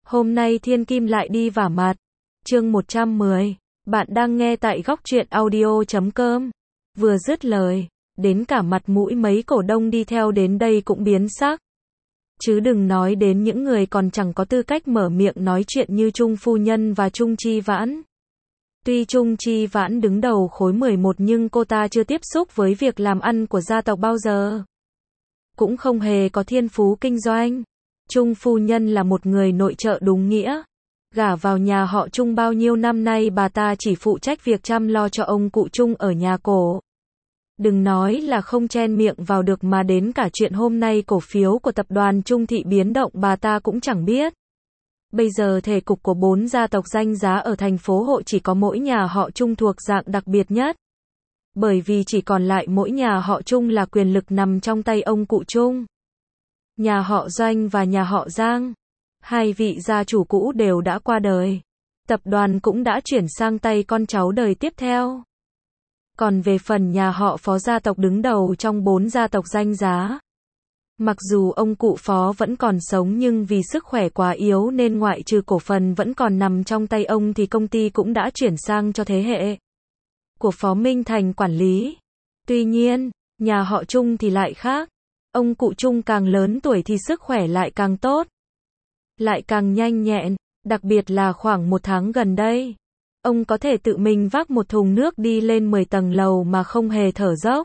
Hôm nay thiên kim lại đi vả mặt. Chương 110. Bạn đang nghe tại góc truyện audio.com. Vừa dứt lời, đến cả mặt mũi mấy cổ đông đi theo đến đây cũng biến sắc. Chứ đừng nói đến những người còn chẳng có tư cách mở miệng nói chuyện như Trung phu nhân và Trung Chi Vãn. Tuy Trung Chi Vãn đứng đầu khối 11 nhưng cô ta chưa tiếp xúc với việc làm ăn của gia tộc bao giờ. Cũng không hề có thiên phú kinh doanh. Trung phu nhân là một người nội trợ đúng nghĩa. Gả vào nhà họ Trung bao nhiêu năm nay bà ta chỉ phụ trách việc chăm lo cho ông cụ Trung ở nhà cổ. Đừng nói là không chen miệng vào được mà đến cả chuyện hôm nay cổ phiếu của tập đoàn Trung Thị biến động bà ta cũng chẳng biết. Bây giờ thể cục của 4 gia tộc danh giá ở thành phố Hộ chỉ có mỗi nhà họ Trung thuộc dạng đặc biệt nhất. Bởi vì chỉ còn lại mỗi nhà họ Trung là quyền lực nằm trong tay ông cụ Trung. Nhà họ Doanh và nhà họ Giang, hai vị gia chủ cũ đều đã qua đời. Tập đoàn cũng đã chuyển sang tay con cháu đời tiếp theo. Còn về phần nhà họ Phó gia tộc đứng đầu trong 4 gia tộc danh giá. Mặc dù ông cụ Phó vẫn còn sống nhưng vì sức khỏe quá yếu nên ngoại trừ cổ phần vẫn còn nằm trong tay ông thì công ty cũng đã chuyển sang cho thế hệ của Phó Minh Thành quản lý. Tuy nhiên, nhà họ Trung thì lại khác. Ông cụ Trung càng lớn tuổi thì sức khỏe lại càng tốt, lại càng nhanh nhẹn, đặc biệt là khoảng 1 tháng gần đây. Ông có thể tự mình vác một thùng nước đi lên 10 tầng lầu mà không hề thở dốc.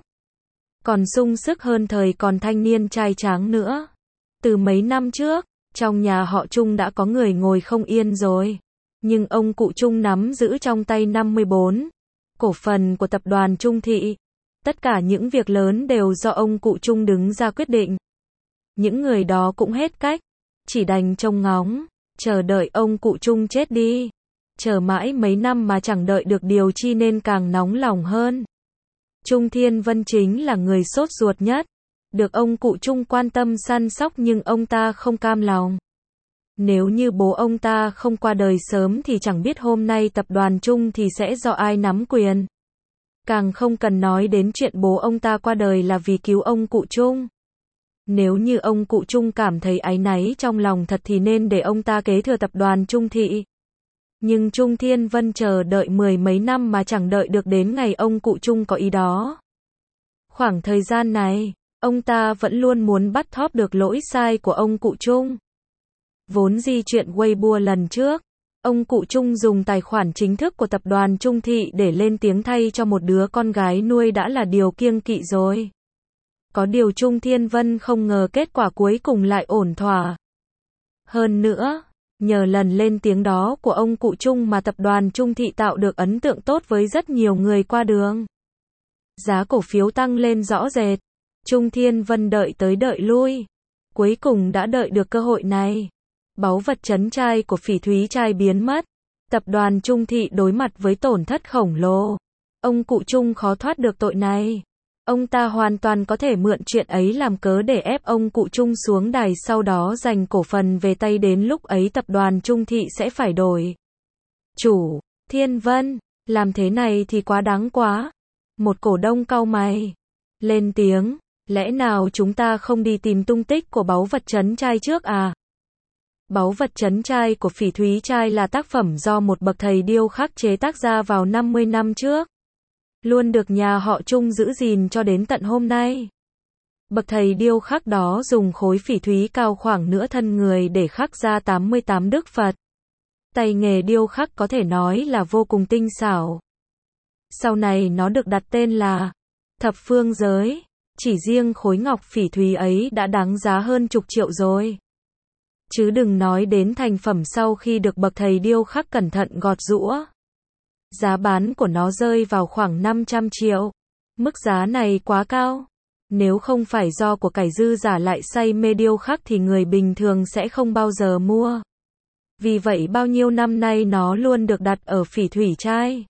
Còn sung sức hơn thời còn thanh niên trai tráng nữa. Từ mấy năm trước, trong nhà họ Trung đã có người ngồi không yên rồi. Nhưng ông cụ Trung nắm giữ trong tay 54 cổ phần của tập đoàn Trung Thị. Tất cả những việc lớn đều do ông cụ Trung đứng ra quyết định. Những người đó cũng hết cách, chỉ đành trông ngóng, chờ đợi ông cụ Trung chết đi. Chờ mãi mấy năm mà chẳng đợi được điều chi nên càng nóng lòng hơn. Trung Thiên Vân chính là người sốt ruột nhất. Được ông cụ Trung quan tâm săn sóc nhưng ông ta không cam lòng. Nếu như bố ông ta không qua đời sớm thì chẳng biết hôm nay tập đoàn Trung thì sẽ do ai nắm quyền. Càng không cần nói đến chuyện bố ông ta qua đời là vì cứu ông cụ Trung. Nếu như ông cụ Trung cảm thấy áy náy trong lòng thật thì nên để ông ta kế thừa tập đoàn Trung Thị. Nhưng Trung Thiên Vân chờ đợi 10 mấy năm mà chẳng đợi được đến ngày ông cụ Trung có ý đó. Khoảng thời gian này, ông ta vẫn luôn muốn bắt thóp được lỗi sai của ông cụ Trung. Vốn di chuyện Weibo lần trước, ông cụ Trung dùng tài khoản chính thức của tập đoàn Trung Thị để lên tiếng thay cho một đứa con gái nuôi đã là điều kiêng kỵ rồi. Có điều Trung Thiên Vân không ngờ kết quả cuối cùng lại ổn thỏa. Hơn nữa, nhờ lần lên tiếng đó của ông cụ Trung mà tập đoàn Trung Thị tạo được ấn tượng tốt với rất nhiều người qua đường. Giá cổ phiếu tăng lên rõ rệt. Trung Thiên Vân đợi tới đợi lui. Cuối cùng đã đợi được cơ hội này. Báu vật trấn trai của Phỉ Thúy trai biến mất. Tập đoàn Trung Thị đối mặt với tổn thất khổng lồ. Ông cụ Trung khó thoát được tội này. Ông ta hoàn toàn có thể mượn chuyện ấy làm cớ để ép ông cụ Trung xuống đài sau đó giành cổ phần về tay đến lúc ấy tập đoàn Trung Thị sẽ phải đổi chủ. Thiên Vân, làm thế này thì quá đáng quá. Một cổ đông cau mày, lên tiếng, lẽ nào chúng ta không đi tìm tung tích của báu vật trấn trai trước à? Báu vật trấn trai của Phỉ Thúy trai là tác phẩm do một bậc thầy điêu khắc chế tác ra vào 50 năm trước. Luôn được nhà họ Trung giữ gìn cho đến tận hôm nay. Bậc thầy điêu khắc đó dùng khối phỉ thúy cao khoảng nửa thân người để khắc ra 88 Đức Phật. Tay nghề điêu khắc có thể nói là vô cùng tinh xảo. Sau này nó được đặt tên là Thập Phương Giới. Chỉ riêng khối ngọc phỉ thúy ấy đã đáng giá hơn chục triệu rồi. Chứ đừng nói đến thành phẩm sau khi được bậc thầy điêu khắc cẩn thận gọt giũa. Giá bán của nó rơi vào khoảng 500 triệu. Mức giá này quá cao. Nếu không phải do của cải dư giả lại say mê điêu khắc thì người bình thường sẽ không bao giờ mua. Vì vậy bao nhiêu năm nay nó luôn được đặt ở Phỉ Thúy trai.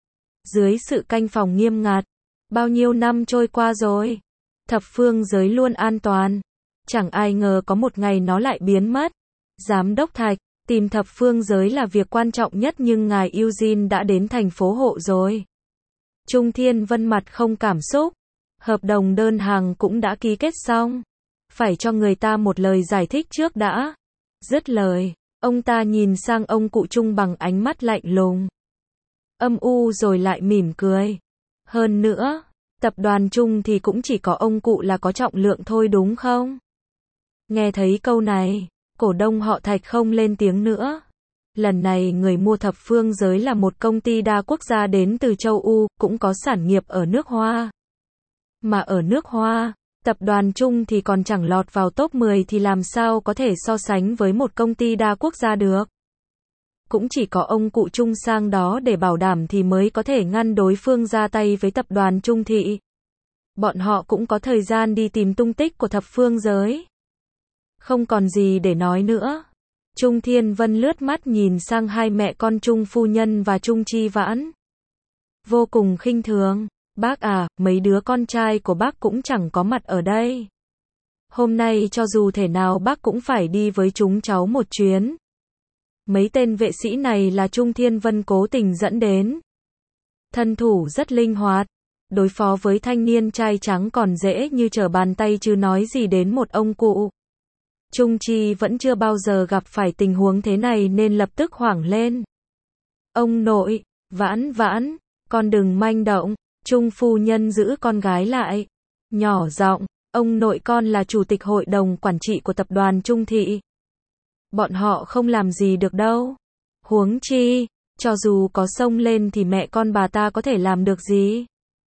Dưới sự canh phòng nghiêm ngặt. Bao nhiêu năm trôi qua rồi. Thập Phương Giới luôn an toàn. Chẳng ai ngờ có một ngày nó lại biến mất. Giám đốc Thạch, tìm Thập Phương Giới là việc quan trọng nhất nhưng ngài Eugene đã đến thành phố Hộ rồi. Trung Thiên Vân mặt không cảm xúc. Hợp đồng đơn hàng cũng đã ký kết xong. Phải cho người ta một lời giải thích trước đã. Dứt lời, Ông ta nhìn sang ông cụ Trung bằng ánh mắt lạnh lùng. Âm u rồi lại mỉm cười. Hơn nữa, tập đoàn Trung thì cũng chỉ có ông cụ là có trọng lượng thôi đúng không? Nghe thấy câu này, cổ đông họ Thạch không lên tiếng nữa. Lần này người mua Thập Phương Giới là một công ty đa quốc gia đến từ châu Âu, cũng có sản nghiệp ở nước Hoa. Mà ở nước Hoa, tập đoàn Trung thì còn chẳng lọt vào top 10 thì làm sao có thể so sánh với một công ty đa quốc gia được. Cũng chỉ có ông cụ Trung sang đó để bảo đảm thì mới có thể ngăn đối phương ra tay với tập đoàn Trung thị. Bọn họ cũng có thời gian đi tìm tung tích của Thập Phương Giới. Không còn gì để nói nữa. Trung Thiên Vân lướt mắt nhìn sang hai mẹ con Trung phu nhân và Trung Chi Vãn. Vô cùng khinh thường. Bác à, mấy đứa con trai của bác cũng chẳng có mặt ở đây. Hôm nay cho dù thể nào bác cũng phải đi với chúng cháu một chuyến. Mấy tên vệ sĩ này là Trung Thiên Vân cố tình dẫn đến. Thân thủ rất linh hoạt. Đối phó với thanh niên trai trắng còn dễ như trở bàn tay chứ nói gì đến một ông cụ. Trung Chi vẫn chưa bao giờ gặp phải tình huống thế này nên lập tức hoảng lên. Ông nội, Vãn Vãn, con đừng manh động. Trung phu nhân giữ con gái lại. Nhỏ giọng, ông nội con là chủ tịch hội đồng quản trị của tập đoàn Trung thị. Bọn họ không làm gì được đâu. Huống chi, cho dù có xông lên thì mẹ con bà ta có thể làm được gì.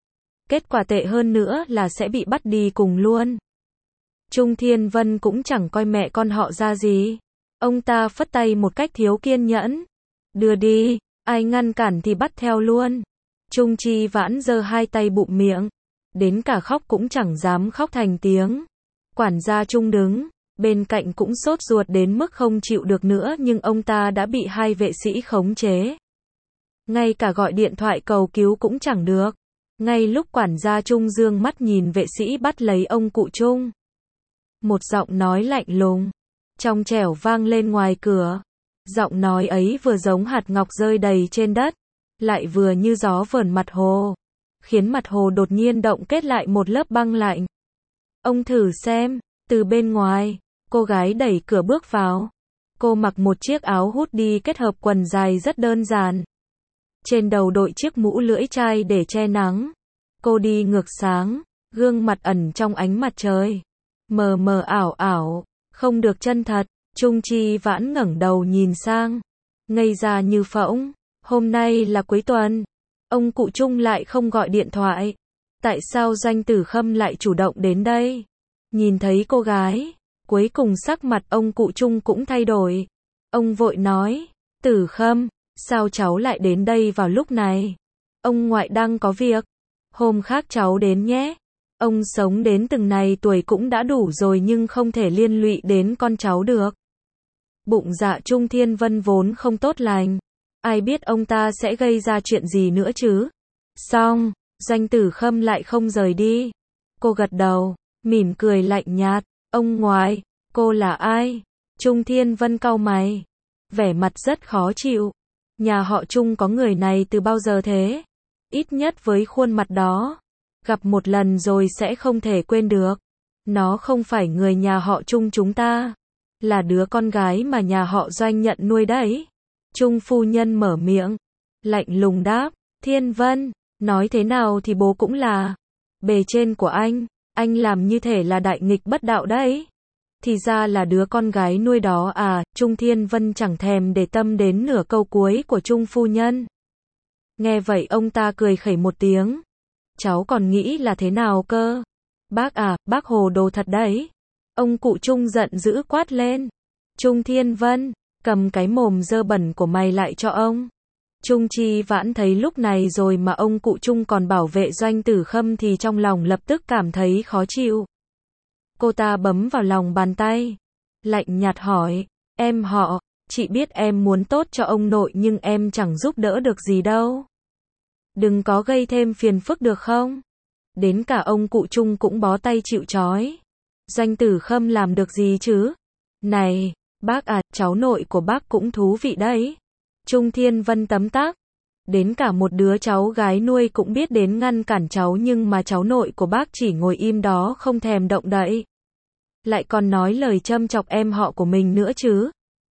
Kết quả tệ hơn nữa là sẽ bị bắt đi cùng luôn. Trung Thiên Vân cũng chẳng coi mẹ con họ ra gì. Ông ta phất tay một cách thiếu kiên nhẫn. Đưa đi, ai ngăn cản thì bắt theo luôn. Trung Chi Vãn giơ hai tay bụm miệng. Đến cả khóc cũng chẳng dám khóc thành tiếng. Quản gia Trung đứng bên cạnh cũng sốt ruột đến mức không chịu được nữa nhưng ông ta đã bị hai vệ sĩ khống chế. Ngay cả gọi điện thoại cầu cứu cũng chẳng được. Ngay lúc quản gia Trung dương mắt nhìn vệ sĩ bắt lấy ông cụ Trung. Một giọng nói lạnh lùng, trong trẻo vang lên ngoài cửa. Giọng nói ấy vừa giống hạt ngọc rơi đầy trên đất, lại vừa như gió vờn mặt hồ, khiến mặt hồ đột nhiên động kết lại một lớp băng lạnh. Ông thử xem, từ bên ngoài, cô gái đẩy cửa bước vào. Cô mặc một chiếc áo hoodie kết hợp quần dài rất đơn giản. Trên đầu đội chiếc mũ lưỡi chai để che nắng. Cô đi ngược sáng, gương mặt ẩn trong ánh mặt trời. Mờ mờ ảo ảo, không được chân thật. Trung Chi Vãn ngẩng đầu nhìn sang, ngây ra như phỗng. Hôm nay là cuối tuần, ông cụ Trung lại không gọi điện thoại. Tại sao Doanh Tử Khâm lại chủ động đến đây? Nhìn thấy cô gái, cuối cùng sắc mặt ông cụ Trung cũng thay đổi. Ông vội nói, Tử Khâm, sao cháu lại đến đây vào lúc này? Ông ngoại đang có việc, hôm khác cháu đến nhé. Ông sống đến từng này tuổi cũng đã đủ rồi nhưng không thể liên lụy đến con cháu được. Bụng dạ Trung Thiên Vân vốn không tốt lành. Ai biết ông ta sẽ gây ra chuyện gì nữa chứ? Xong, Doanh Tử Khâm lại không rời đi. Cô gật đầu, mỉm cười lạnh nhạt. Ông ngoại, cô là ai? Trung Thiên Vân cau mày, vẻ mặt rất khó chịu. Nhà họ Trung có người này từ bao giờ thế? Ít nhất với khuôn mặt đó, gặp một lần rồi sẽ không thể quên được. Nó không phải người nhà họ Trung chúng ta, là đứa con gái mà nhà họ Doanh nhận nuôi đấy. Trung phu nhân mở miệng, lạnh lùng đáp, Thiên Vân, nói thế nào thì bố cũng là bề trên của anh làm như thể là đại nghịch bất đạo đấy. Thì ra là đứa con gái nuôi đó à? Trung Thiên Vân chẳng thèm để tâm đến nửa câu cuối của Trung phu nhân. Nghe vậy ông ta cười khẩy một tiếng. Cháu còn nghĩ là thế nào cơ? Bác à, bác hồ đồ thật đấy. Ông cụ Trung giận dữ quát lên. Trung Thiên Vân, cầm cái mồm dơ bẩn của mày lại cho ông. Trung Chi Vãn thấy lúc này rồi mà ông cụ Trung còn bảo vệ Doanh Tử Khâm thì trong lòng lập tức cảm thấy khó chịu. Cô ta bấm vào lòng bàn tay, lạnh nhạt hỏi, em họ, chị biết em muốn tốt cho ông nội nhưng em chẳng giúp đỡ được gì đâu. Đừng có gây thêm phiền phức được không? Đến cả ông cụ Trung cũng bó tay chịu trói. Doanh Tử Khâm làm được gì chứ? Này, bác à, cháu nội của bác cũng thú vị đấy. Trung Thiên Vân tấm tắc. Đến cả một đứa cháu gái nuôi cũng biết đến ngăn cản cháu nhưng mà cháu nội của bác chỉ ngồi im đó không thèm động đậy. Lại còn nói lời châm chọc em họ của mình nữa chứ.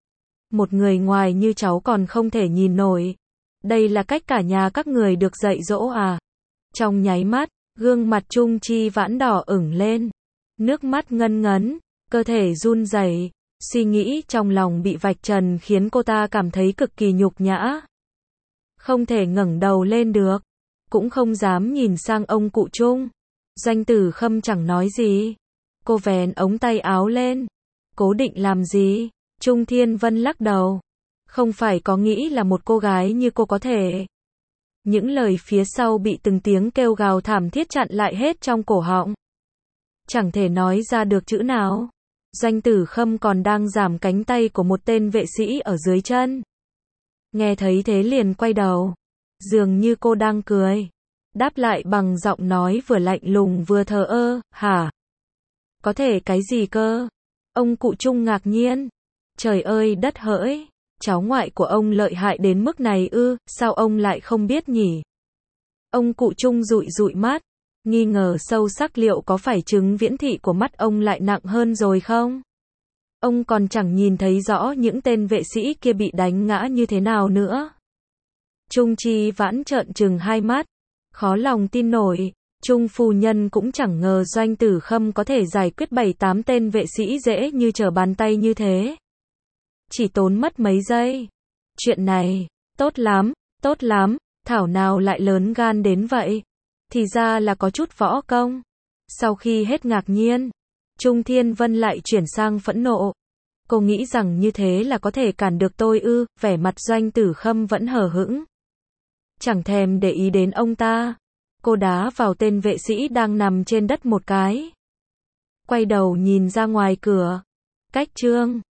Một người ngoài như cháu còn không thể nhìn nổi. Đây là cách cả nhà các người được dạy dỗ à? Trong nháy mắt, gương mặt Trung Chi Vãn đỏ ửng lên. Nước mắt ngân ngấn, cơ thể run rẩy, suy nghĩ trong lòng bị vạch trần khiến cô ta cảm thấy cực kỳ nhục nhã. Không thể ngẩng đầu lên được, cũng không dám nhìn sang ông cụ Trung. Doanh Tử Khâm chẳng nói gì. Cô vén ống tay áo lên. Cố định làm gì? Trung Thiên Vân lắc đầu. Không phải có nghĩ là một cô gái như cô có thể. Những lời phía sau bị từng tiếng kêu gào thảm thiết chặn lại hết trong cổ họng. Chẳng thể nói ra được chữ nào. Doanh Tử Khâm còn đang giảm cánh tay của một tên vệ sĩ ở dưới chân. Nghe thấy thế liền quay đầu. Dường như cô đang cười. Đáp lại bằng giọng nói vừa lạnh lùng vừa thờ ơ, hả? Có thể cái gì cơ? Ông cụ Trung ngạc nhiên. Trời ơi đất hỡi, cháu ngoại của ông lợi hại đến mức này ư, sao ông lại không biết nhỉ? Ông cụ Trung dụi dụi mắt, nghi ngờ sâu sắc liệu có phải chứng viễn thị của mắt ông lại nặng hơn rồi không? Ông còn chẳng nhìn thấy rõ những tên vệ sĩ kia bị đánh ngã như thế nào nữa. Trung Chi Vãn trợn trừng hai mắt, khó lòng tin nổi. Trung phu nhân cũng chẳng ngờ Doanh Tử Khâm có thể giải quyết 7-8 tên vệ sĩ dễ như trở bàn tay như thế. Chỉ tốn mất mấy giây. Chuyện này, tốt lắm, thảo nào lại lớn gan đến vậy. Thì ra là có chút võ công. Sau khi hết ngạc nhiên, Trung Thiên Vân lại chuyển sang phẫn nộ. Cô nghĩ rằng như thế là có thể cản được tôi ư? Vẻ mặt Doanh Tử Khâm vẫn hờ hững. Chẳng thèm để ý đến ông ta. Cô đá vào tên vệ sĩ đang nằm trên đất một cái. Quay đầu nhìn ra ngoài cửa. Cách chương